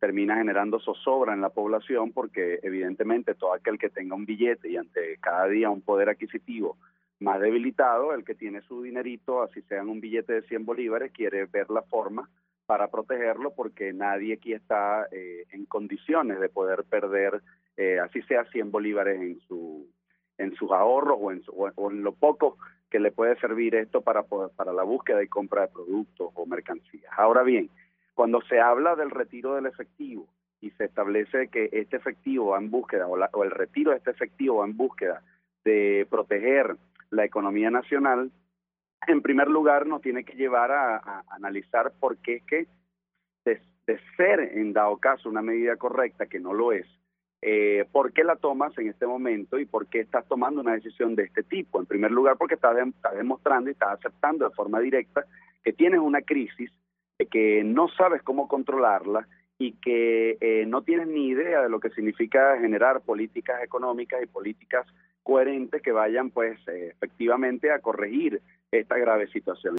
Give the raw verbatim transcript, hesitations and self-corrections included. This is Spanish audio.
termina generando zozobra en la población porque evidentemente todo aquel que tenga un billete y ante cada día un poder adquisitivo más debilitado, el que tiene su dinerito, así sean un billete de cien bolívares, quiere ver la forma para protegerlo porque nadie aquí está eh, en condiciones de poder perder, eh, así sea cien bolívares en su en sus ahorros o en, su, o en lo poco que le puede servir esto para, para la búsqueda y compra de productos o mercancías. Ahora bien, cuando se habla del retiro del efectivo y se establece que este efectivo va en búsqueda, o, la, o el retiro de este efectivo va en búsqueda de proteger la economía nacional, en primer lugar nos tiene que llevar a, a analizar por qué es que de, de ser en dado caso una medida correcta, que no lo es, eh, ¿por qué la tomas en este momento y por qué estás tomando una decisión de este tipo? En primer lugar, porque estás, de, estás demostrando y estás aceptando de forma directa que tienes una crisis, eh, que no sabes cómo controlarla y que eh, no tienes ni idea de lo que significa generar políticas económicas y políticas coherentes que vayan pues eh, efectivamente a corregir esta grave situación.